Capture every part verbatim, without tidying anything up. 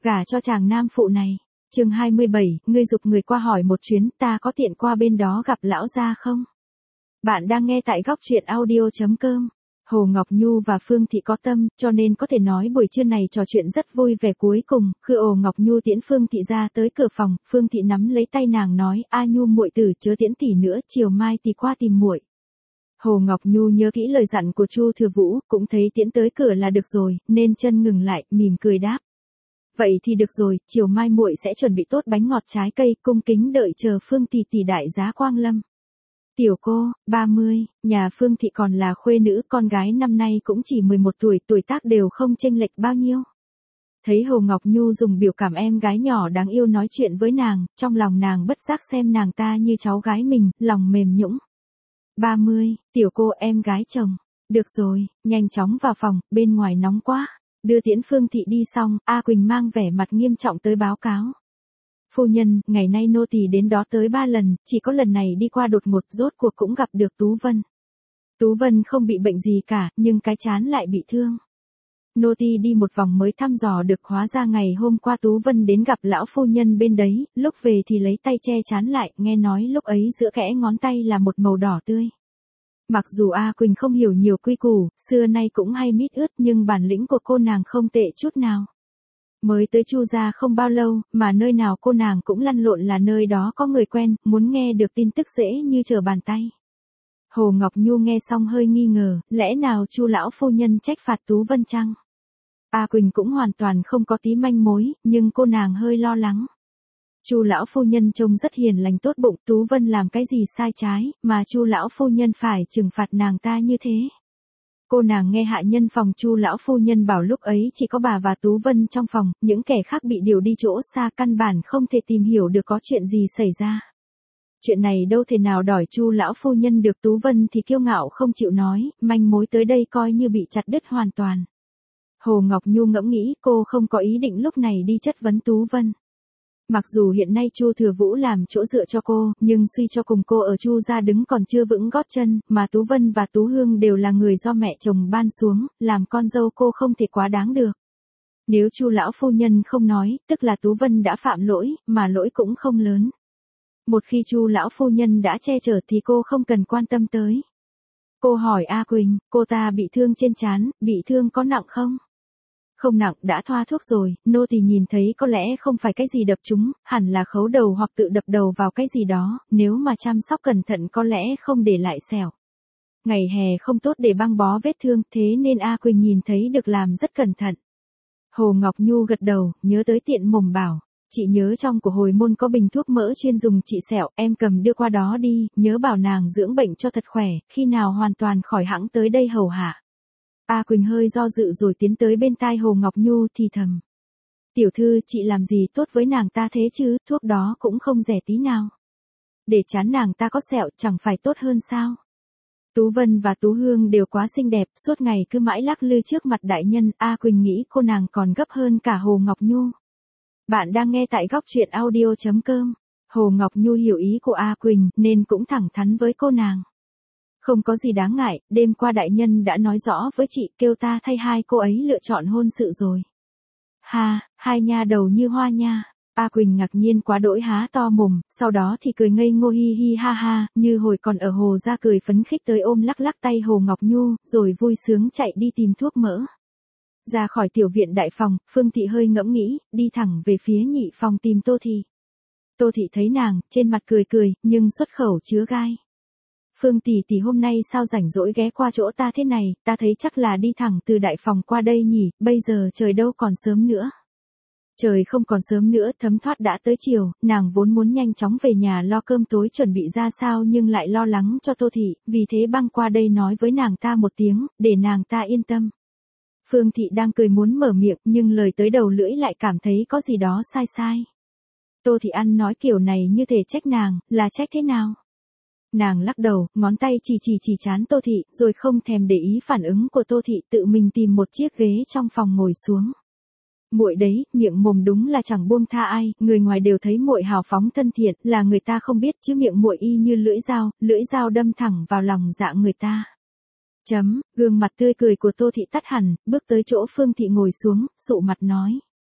Gả cho chàng nam phụ này. Chương hai mươi bảy, ngươi giục người qua hỏi một chuyến, ta có tiện qua bên đó gặp lão gia không? Bạn đang nghe tại góc truyện audio chấm com. Hồ Ngọc Nhu và Phương Thị có tâm, cho nên có thể nói buổi trưa này trò chuyện rất vui vẻ. Cuối cùng, khi Hồ Ngọc Nhu tiễn Phương Thị ra tới cửa phòng, Phương Thị nắm lấy tay nàng nói: "A Nhu muội tử, chớ tiễn tỷ nữa, chiều mai tỷ qua tìm muội." Hồ Ngọc Nhu nhớ kỹ lời dặn của Chu Thừa Vũ, cũng thấy tiễn tới cửa là được rồi, nên chân ngừng lại, mỉm cười đáp: "Vậy thì được rồi, chiều mai muội sẽ chuẩn bị tốt bánh ngọt trái cây, cung kính đợi chờ Phương tỷ tỷ đại giá quang lâm." Tiểu cô, ba mươi, nhà Phương Thị còn là khuê nữ, con gái năm nay cũng chỉ mười một tuổi, tuổi tác đều không chênh lệch bao nhiêu. Thấy Hồ Ngọc Nhu dùng biểu cảm em gái nhỏ đáng yêu nói chuyện với nàng, trong lòng nàng bất giác xem nàng ta như cháu gái mình, lòng mềm nhũn. ba mươi, tiểu cô em gái chồng. Được rồi, nhanh chóng vào phòng, bên ngoài nóng quá. Đưa tiễn Phương Thị đi xong, A Quỳnh mang vẻ mặt nghiêm trọng tới báo cáo: "Phu nhân, ngày nay nô tỳ đến đó tới ba lần, chỉ có lần này đi qua đột ngột, rốt cuộc cũng gặp được Tú Vân. Tú Vân không bị bệnh gì cả, nhưng cái trán lại bị thương. Nô tỳ đi một vòng mới thăm dò được, hóa ra ngày hôm qua Tú Vân đến gặp lão phu nhân bên đấy, lúc về thì lấy tay che trán lại, nghe nói lúc ấy giữa kẽ ngón tay là một màu đỏ tươi." Mặc dù A Quỳnh không hiểu nhiều quy củ, xưa nay cũng hay mít ướt, nhưng bản lĩnh của cô nàng không tệ chút nào. Mới tới Chu gia không bao lâu, mà nơi nào cô nàng cũng lăn lộn là nơi đó có người quen, muốn nghe được tin tức dễ như trở bàn tay. Hồ Ngọc Nhu nghe xong hơi nghi ngờ, lẽ nào Chu lão phu nhân trách phạt Tú Vân chăng? A Quỳnh cũng hoàn toàn không có tí manh mối, nhưng cô nàng hơi lo lắng. Chu lão phu nhân trông rất hiền lành tốt bụng, Tú Vân làm cái gì sai trái, mà Chu lão phu nhân phải trừng phạt nàng ta như thế? Cô nàng nghe hạ nhân phòng Chu lão phu nhân bảo lúc ấy chỉ có bà và Tú Vân trong phòng, những kẻ khác bị điều đi chỗ xa, căn bản không thể tìm hiểu được có chuyện gì xảy ra. Chuyện này đâu thể nào đòi Chu lão phu nhân được. Tú Vân thì kiêu ngạo không chịu nói, manh mối tới đây coi như bị chặt đứt hoàn toàn. Hồ Ngọc Nhu ngẫm nghĩ, cô không có ý định lúc này đi chất vấn Tú Vân. Mặc dù hiện nay Chu Thừa Vũ làm chỗ dựa cho cô, nhưng suy cho cùng cô ở Chu gia đứng còn chưa vững gót chân, mà Tú Vân và Tú Hương đều là người do mẹ chồng ban xuống, làm con dâu cô không thể quá đáng được. Nếu Chu lão phu nhân không nói, tức là Tú Vân đã phạm lỗi, mà lỗi cũng không lớn. Một khi Chu lão phu nhân đã che chở thì cô không cần quan tâm tới. Cô hỏi A Quỳnh, cô ta bị thương trên trán, bị thương có nặng không? Không nặng, đã thoa thuốc rồi, nô tỳ nhìn thấy có lẽ không phải cái gì đập trúng, hẳn là khấu đầu hoặc tự đập đầu vào cái gì đó, nếu mà chăm sóc cẩn thận có lẽ không để lại sẹo. Ngày hè không tốt để băng bó vết thương, thế nên A Quỳnh nhìn thấy được làm rất cẩn thận. Hồ Ngọc Nhu gật đầu, nhớ tới tiện mồm bảo: "Chị nhớ trong của hồi môn có bình thuốc mỡ chuyên dùng trị sẹo, em cầm đưa qua đó đi, nhớ bảo nàng dưỡng bệnh cho thật khỏe, khi nào hoàn toàn khỏi hẵng tới đây hầu hạ." A Quỳnh hơi do dự rồi tiến tới bên tai Hồ Ngọc Nhu thì thầm: "Tiểu thư, chị làm gì tốt với nàng ta thế chứ, thuốc đó cũng không rẻ tí nào. Để chán nàng ta có sẹo chẳng phải tốt hơn sao?" Tú Vân và Tú Hương đều quá xinh đẹp, suốt ngày cứ mãi lắc lư trước mặt đại nhân, A Quỳnh nghĩ cô nàng còn gấp hơn cả Hồ Ngọc Nhu. Bạn đang nghe tại góc truyện audio chấm com. Hồ Ngọc Nhu hiểu ý của A Quỳnh, nên cũng thẳng thắn với cô nàng: "Không có gì đáng ngại, đêm qua đại nhân đã nói rõ với chị, kêu ta thay hai cô ấy lựa chọn hôn sự rồi." "Ha, hai nha đầu như hoa nha." A Quỳnh ngạc nhiên quá đỗi há to mồm, sau đó thì cười ngây ngô hi hi ha ha, như hồi còn ở Hồ gia, cười phấn khích tới ôm lắc lắc tay Hồ Ngọc Nhu, rồi vui sướng chạy đi tìm thuốc mỡ. Ra khỏi tiểu viện đại phòng, Phương Thị hơi ngẫm nghĩ, đi thẳng về phía nhị phòng tìm Tô Thị. Tô Thị thấy nàng, trên mặt cười cười, nhưng xuất khẩu chứa gai. "Phương tỷ tỷ hôm nay sao rảnh rỗi ghé qua chỗ ta thế này, ta thấy chắc là đi thẳng từ đại phòng qua đây nhỉ, bây giờ trời đâu còn sớm nữa." Trời không còn sớm nữa, thấm thoát đã tới chiều, nàng vốn muốn nhanh chóng về nhà lo cơm tối chuẩn bị ra sao, nhưng lại lo lắng cho Tô Thị, vì thế băng qua đây nói với nàng ta một tiếng, để nàng ta yên tâm. Phương Thị đang cười muốn mở miệng, nhưng lời tới đầu lưỡi lại cảm thấy có gì đó sai sai. Tô Thị ăn nói kiểu này như thể trách nàng, là trách thế nào? Nàng lắc đầu, ngón tay chỉ chỉ chỉ trán Tô Thị, rồi không thèm để ý phản ứng của Tô Thị, tự mình tìm một chiếc ghế trong phòng ngồi xuống. "Muội đấy, miệng mồm đúng là chẳng buông tha ai, người ngoài đều thấy muội hào phóng thân thiện, là người ta không biết, chứ miệng muội y như lưỡi dao, lưỡi dao đâm thẳng vào lòng dạ người ta." Chấm, gương mặt tươi cười của Tô Thị tắt hẳn, bước tới chỗ Phương Thị ngồi xuống, sụ mặt nói: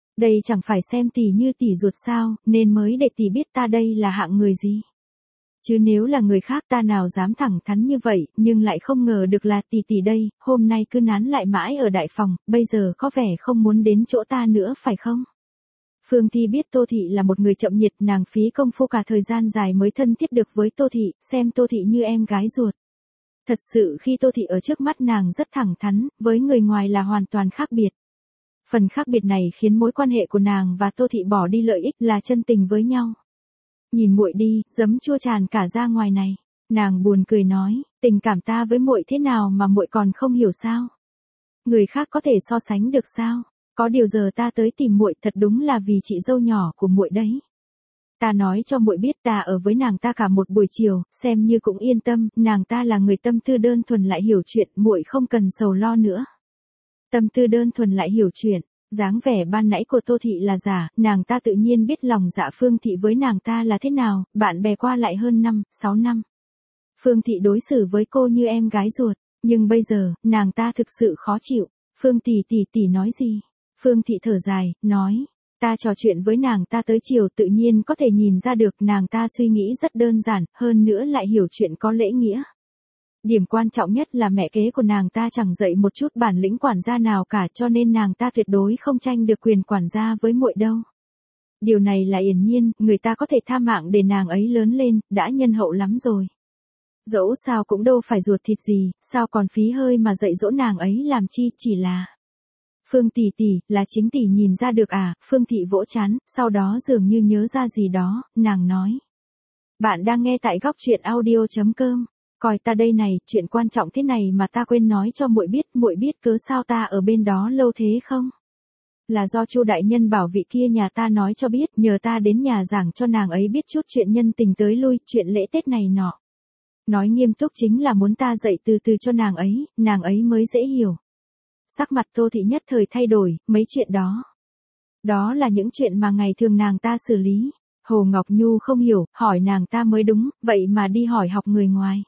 Đây chẳng phải xem tỷ như tỷ ruột sao, nên mới để tỷ biết ta đây là hạng người gì. Chứ nếu là người khác ta nào dám thẳng thắn như vậy, nhưng lại không ngờ được là tỷ tỷ đây, hôm nay cứ nán lại mãi ở đại phòng, bây giờ có vẻ không muốn đến chỗ ta nữa phải không? Phương Thi biết Tô Thị là một người chậm nhiệt, nàng phí công phu cả thời gian dài mới thân thiết được với Tô Thị, xem Tô Thị như em gái ruột. Thật sự khi Tô Thị ở trước mắt nàng rất thẳng thắn, với người ngoài là hoàn toàn khác biệt. Phần khác biệt này khiến mối quan hệ của nàng và Tô Thị bỏ đi lợi ích là chân tình với nhau. Nhìn muội đi, giấm chua tràn cả ra ngoài này. Nàng buồn cười nói, tình cảm ta với muội thế nào mà muội còn không hiểu sao? Người khác có thể so sánh được sao? Có điều giờ ta tới tìm muội thật đúng là vì chị dâu nhỏ của muội đấy. Ta nói cho muội biết ta ở với nàng ta cả một buổi chiều, xem như cũng yên tâm, nàng ta là người tâm tư đơn thuần lại hiểu chuyện, muội không cần sầu lo nữa. Tâm tư đơn thuần lại hiểu chuyện, dáng vẻ ban nãy của Tô Thị là giả, nàng ta tự nhiên biết lòng dạ Phương Thị với nàng ta là thế nào, bạn bè qua lại hơn năm, sáu năm. Phương Thị đối xử với cô như em gái ruột, nhưng bây giờ, nàng ta thực sự khó chịu. Phương tỷ tỷ tỷ nói gì? Phương Thị thở dài, nói, ta trò chuyện với nàng ta tới chiều tự nhiên có thể nhìn ra được nàng ta suy nghĩ rất đơn giản, hơn nữa lại hiểu chuyện có lễ nghĩa. Điểm quan trọng nhất là mẹ kế của nàng ta chẳng dạy một chút bản lĩnh quản gia nào cả cho nên nàng ta tuyệt đối không tranh được quyền quản gia với muội đâu. Điều này là hiển nhiên, người ta có thể tha mạng để nàng ấy lớn lên, đã nhân hậu lắm rồi. Dẫu sao cũng đâu phải ruột thịt gì, sao còn phí hơi mà dạy dỗ nàng ấy làm chi, chỉ là... Phương tỷ tỷ, là chính tỷ nhìn ra được à? Phương Thị vỗ trán, sau đó dường như nhớ ra gì đó, nàng nói. Bạn đang nghe tại góc truyện audio chấm com. Coi ta đây này, chuyện quan trọng thế này mà ta quên nói cho muội biết, muội biết cớ sao ta ở bên đó lâu thế không? Là do Chu đại nhân bảo vị kia nhà ta nói cho biết, nhờ ta đến nhà giảng cho nàng ấy biết chút chuyện nhân tình tới lui, chuyện lễ Tết này nọ. Nói nghiêm túc chính là muốn ta dạy từ từ cho nàng ấy, nàng ấy mới dễ hiểu. Sắc mặt Tô Thị nhất thời thay đổi, mấy chuyện đó. Đó là những chuyện mà ngày thường nàng ta xử lý. Hồ Ngọc Nhu không hiểu, hỏi nàng ta mới đúng, vậy mà đi hỏi học người ngoài.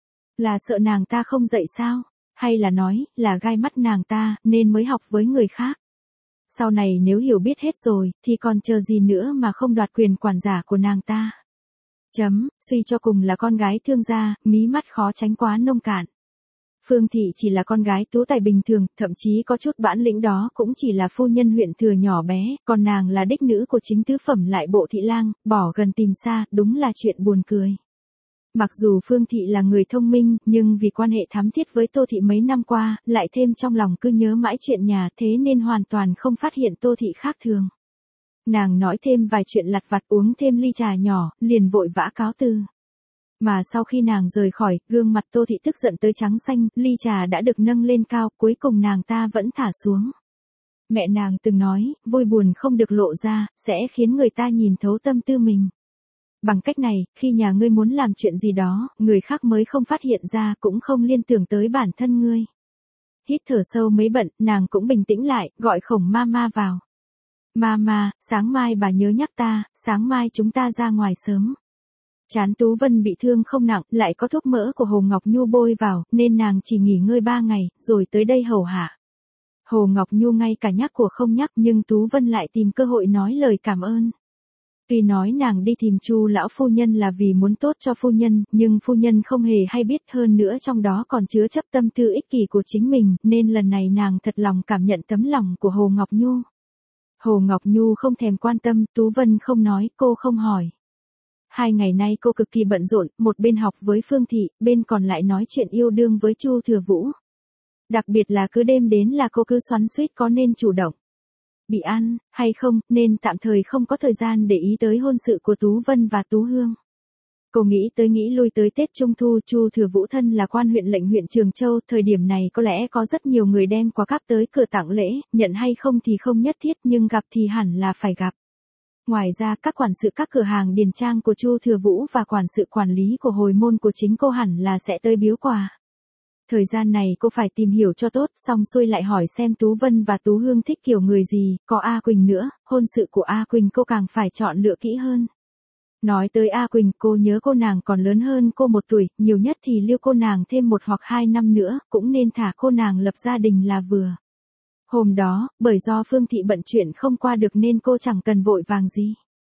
Là sợ nàng ta không dạy sao? Hay là nói, là gai mắt nàng ta, nên mới học với người khác? Sau này nếu hiểu biết hết rồi, thì còn chờ gì nữa mà không đoạt quyền quản giả của nàng ta? Chấm, suy cho cùng là con gái thương gia, mí mắt khó tránh quá nông cạn. Phương Thị chỉ là con gái tú tài bình thường, thậm chí có chút bản lĩnh đó cũng chỉ là phu nhân huyện thừa nhỏ bé, còn nàng là đích nữ của chính tứ phẩm lại bộ thị lang, bỏ gần tìm xa, đúng là chuyện buồn cười. Mặc dù Phương Thị là người thông minh, nhưng vì quan hệ thắm thiết với Tô Thị mấy năm qua, lại thêm trong lòng cứ nhớ mãi chuyện nhà thế nên hoàn toàn không phát hiện Tô Thị khác thường. Nàng nói thêm vài chuyện lặt vặt uống thêm ly trà nhỏ, liền vội vã cáo từ. Mà sau khi nàng rời khỏi, gương mặt Tô Thị tức giận tới trắng xanh, ly trà đã được nâng lên cao, cuối cùng nàng ta vẫn thả xuống. Mẹ nàng từng nói, vui buồn không được lộ ra, sẽ khiến người ta nhìn thấu tâm tư mình. Bằng cách này, khi nhà ngươi muốn làm chuyện gì đó, người khác mới không phát hiện ra, cũng không liên tưởng tới bản thân ngươi. Hít thở sâu mấy bận, nàng cũng bình tĩnh lại, gọi Khổng Mama vào. Mama, sáng mai bà nhớ nhắc ta, sáng mai chúng ta ra ngoài sớm. Trán Tú Vân bị thương không nặng, lại có thuốc mỡ của Hồ Ngọc Nhu bôi vào, nên nàng chỉ nghỉ ngơi ba ngày, rồi tới đây hầu hạ. Hồ Ngọc Nhu ngay cả nhắc của không nhắc, nhưng Tú Vân lại tìm cơ hội nói lời cảm ơn. Tuy nói nàng đi tìm Chu lão phu nhân là vì muốn tốt cho phu nhân, nhưng phu nhân không hề hay biết, hơn nữa trong đó còn chứa chấp tâm tư ích kỷ của chính mình, nên lần này nàng thật lòng cảm nhận tấm lòng của Hồ Ngọc Nhu. Hồ Ngọc Nhu không thèm quan tâm, Tú Vân không nói, cô không hỏi. Hai ngày nay cô cực kỳ bận rộn, một bên học với Phương Thị, bên còn lại nói chuyện yêu đương với Chu Thừa Vũ. Đặc biệt là cứ đêm đến là cô cứ xoắn xuýt có nên chủ động bị ăn, hay không, nên tạm thời không có thời gian để ý tới hôn sự của Tú Vân và Tú Hương. Cô nghĩ tới nghĩ lui tới Tết Trung Thu, Chu Thừa Vũ thân là quan huyện lệnh huyện Trường Châu, thời điểm này có lẽ có rất nhiều người đem quà cáp tới cửa tặng lễ, nhận hay không thì không nhất thiết nhưng gặp thì hẳn là phải gặp. Ngoài ra các quản sự các cửa hàng điền trang của Chu Thừa Vũ và quản sự quản lý của hồi môn của chính cô hẳn là sẽ tới biếu quà. Thời gian này cô phải tìm hiểu cho tốt, xong xuôi lại hỏi xem Tú Vân và Tú Hương thích kiểu người gì, có A Quỳnh nữa, hôn sự của A Quỳnh cô càng phải chọn lựa kỹ hơn. Nói tới A Quỳnh, cô nhớ cô nàng còn lớn hơn cô một tuổi, nhiều nhất thì lưu cô nàng thêm một hoặc hai năm nữa, cũng nên thả cô nàng lập gia đình là vừa. Hôm đó, bởi do Phương Thị bận chuyện không qua được nên cô chẳng cần vội vàng gì.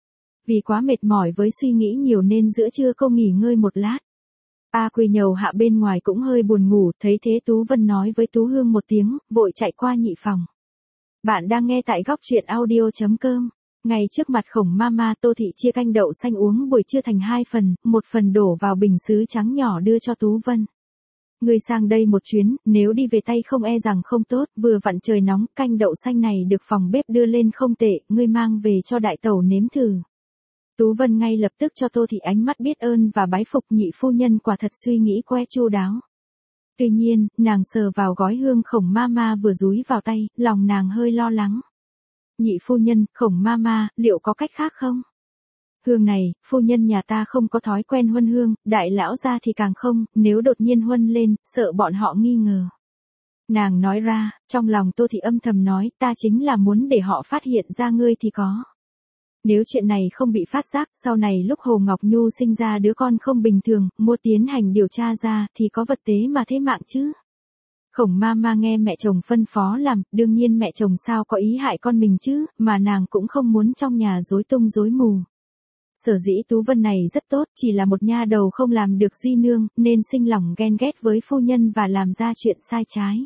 Vì quá mệt mỏi với suy nghĩ nhiều nên giữa trưa cô nghỉ ngơi một lát. A Quỳ nhầu hạ bên ngoài cũng hơi buồn ngủ, thấy thế Tú Vân nói với Tú Hương một tiếng, vội chạy qua nhị phòng. Bạn đang nghe tại góc truyện audio.com. Ngay trước mặt Khổng Mama, Tô Thị chia canh đậu xanh uống buổi trưa thành hai phần, một phần đổ vào bình sứ trắng nhỏ đưa cho Tú Vân. Ngươi sang đây một chuyến, nếu đi về tay không e rằng không tốt, vừa vặn trời nóng, canh đậu xanh này được phòng bếp đưa lên không tệ, ngươi mang về cho đại tẩu nếm thử. Tú Vân ngay lập tức cho Tô Thị ánh mắt biết ơn và bái phục, nhị phu nhân quả thật suy nghĩ que chu đáo. Tuy nhiên, nàng sờ vào gói hương Khổng Mama vừa dúi vào tay, lòng nàng hơi lo lắng. Nhị phu nhân, Khổng Mama, liệu có cách khác không? Hương này, phu nhân nhà ta không có thói quen huân hương, đại lão gia thì càng không, nếu đột nhiên huân lên, sợ bọn họ nghi ngờ. Nàng nói ra, trong lòng Tô Thị âm thầm nói, ta chính là muốn để họ phát hiện ra ngươi thì có. Nếu chuyện này không bị phát giác, sau này lúc Hồ Ngọc Nhu sinh ra đứa con không bình thường, mua tiến hành điều tra ra, thì có vật tế mà thế mạng chứ. Khổng Mama nghe mẹ chồng phân phó làm, đương nhiên mẹ chồng sao có ý hại con mình chứ, mà nàng cũng không muốn trong nhà rối tung rối mù. Sở dĩ Tú Vân này rất tốt, chỉ là một nha đầu không làm được di nương, nên sinh lòng ghen ghét với phu nhân và làm ra chuyện sai trái.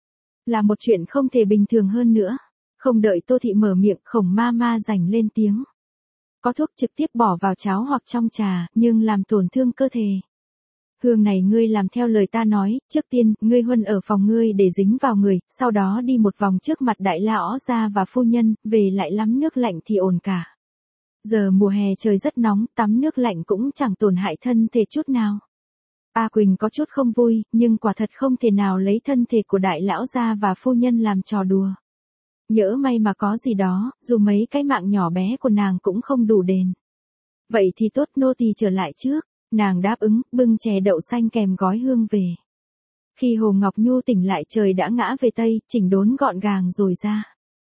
Là một chuyện không thể bình thường hơn nữa. Không đợi Tô Thị mở miệng, Khổng Mama rảnh lên tiếng. Có thuốc trực tiếp bỏ vào cháo hoặc trong trà, nhưng làm tổn thương cơ thể. Hương này ngươi làm theo lời ta nói, trước tiên, ngươi huân ở phòng ngươi để dính vào người, sau đó đi một vòng trước mặt đại lão gia và phu nhân, về lại lắm nước lạnh thì ổn cả. Giờ mùa hè trời rất nóng, tắm nước lạnh cũng chẳng tổn hại thân thể chút nào. A Quỳnh có chút không vui, nhưng quả thật không thể nào lấy thân thể của đại lão gia và phu nhân làm trò đùa. Nhỡ may mà có gì đó, dù mấy cái mạng nhỏ bé của nàng cũng không đủ đền. Vậy thì tốt, nô tỳ trở lại trước. Nàng đáp ứng, bưng chè đậu xanh kèm gói hương về. Khi Hồ Ngọc Nhu tỉnh lại trời đã ngã về Tây, chỉnh đốn gọn gàng rồi ra.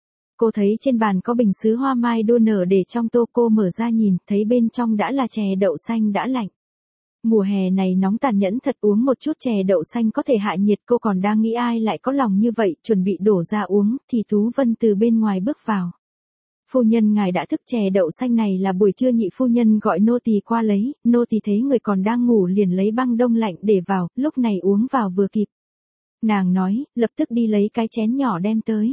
Cô thấy trên bàn có bình sứ hoa mai đua nở để trong tô, cô mở ra nhìn, thấy bên trong đã là chè đậu xanh đã lạnh. Mùa hè này nóng tàn nhẫn thật, uống một chút chè đậu xanh có thể hạ nhiệt, cô còn đang nghĩ ai lại có lòng như vậy, chuẩn bị đổ ra uống, thì Tú Vân từ bên ngoài bước vào. Phu nhân ngài đã thức, chè đậu xanh này là buổi trưa nhị phu nhân gọi nô tỳ qua lấy, nô tỳ thấy người còn đang ngủ liền lấy băng đông lạnh để vào, lúc này uống vào vừa kịp. Nàng nói, lập tức đi lấy cái chén nhỏ đem tới.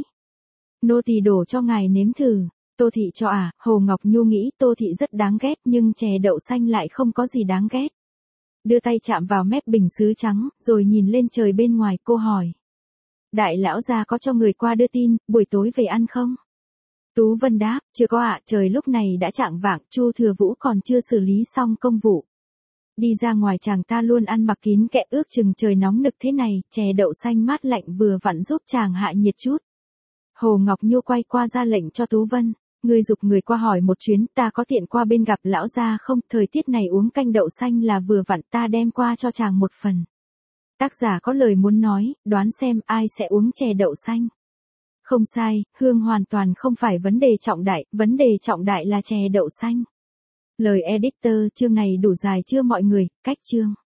Nô tỳ đổ cho ngài nếm thử. Tô Thị cho à, Hồ Ngọc Nhu nghĩ Tô Thị rất đáng ghét nhưng chè đậu xanh lại không có gì đáng ghét. Đưa tay chạm vào mép bình sứ trắng, rồi nhìn lên trời bên ngoài, cô hỏi. Đại lão gia có cho người qua đưa tin, buổi tối về ăn không? Tú Vân đáp, chưa có ạ, trời lúc này đã chạng vạng, Chu Thừa Vũ còn chưa xử lý xong công vụ. Đi ra ngoài chàng ta luôn ăn mặc kín kẽ, ước chừng trời nóng nực thế này, chè đậu xanh mát lạnh vừa vặn giúp chàng hạ nhiệt chút. Hồ Ngọc Nhu quay qua ra lệnh cho Tú Vân, ngươi giục người qua hỏi một chuyến, ta có tiện qua bên gặp lão gia không, thời tiết này uống canh đậu xanh là vừa vặn, ta đem qua cho chàng một phần. Tác giả có lời muốn nói, đoán xem ai sẽ uống chè đậu xanh. Không sai, hương hoàn toàn không phải vấn đề trọng đại, vấn đề trọng đại là chè đậu xanh. Lời editor, chương này đủ dài chưa mọi người, cách chương.